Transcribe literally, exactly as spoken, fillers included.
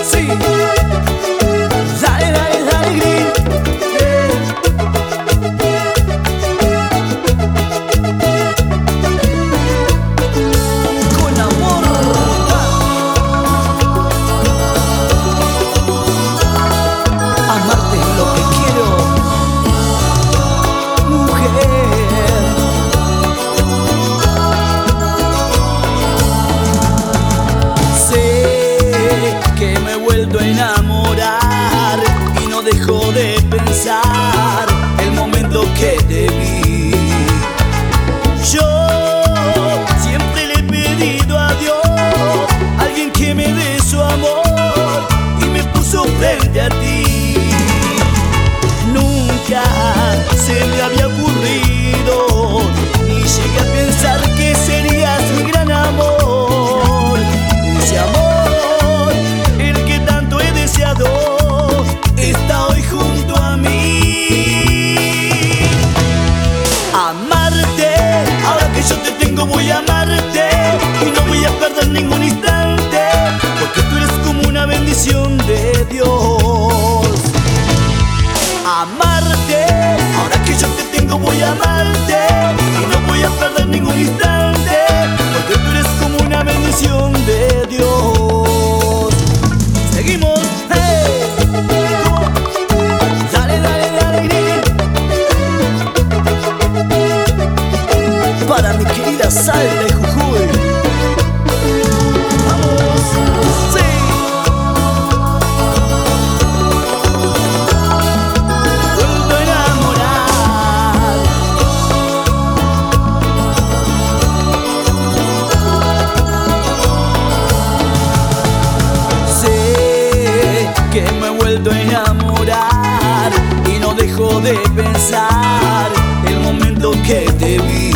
Sí, dale, dale, dale, green. Con amor. Amarte es lo que quiero, mujer. Que me he vuelto a enamorar y no dejo de pensar el momento que te vi. Yo siempre le he pedido a Dios alguien que me dé su amor y me puso frente a ti. Nunca se me había ocurrido ni llegué a pensar que serías mi gran amor. Ese amor está hoy junto a mí. Amarte, ahora que yo te tengo voy a amarte y no voy a perder ningún instante, porque tú eres como una bendición de Dios. Amarte, ahora que yo te tengo voy a amarte y no voy a perder ningún instante, porque tú eres como una bendición de Dios. Seguimos. Dale, dale, dale, green. Para mi querida Sal de Jujuy. Vamos, sí. Vuelvo a enamorar. Sé que me he vuelto a enamorar y no dejo de pensar el momento que te vi.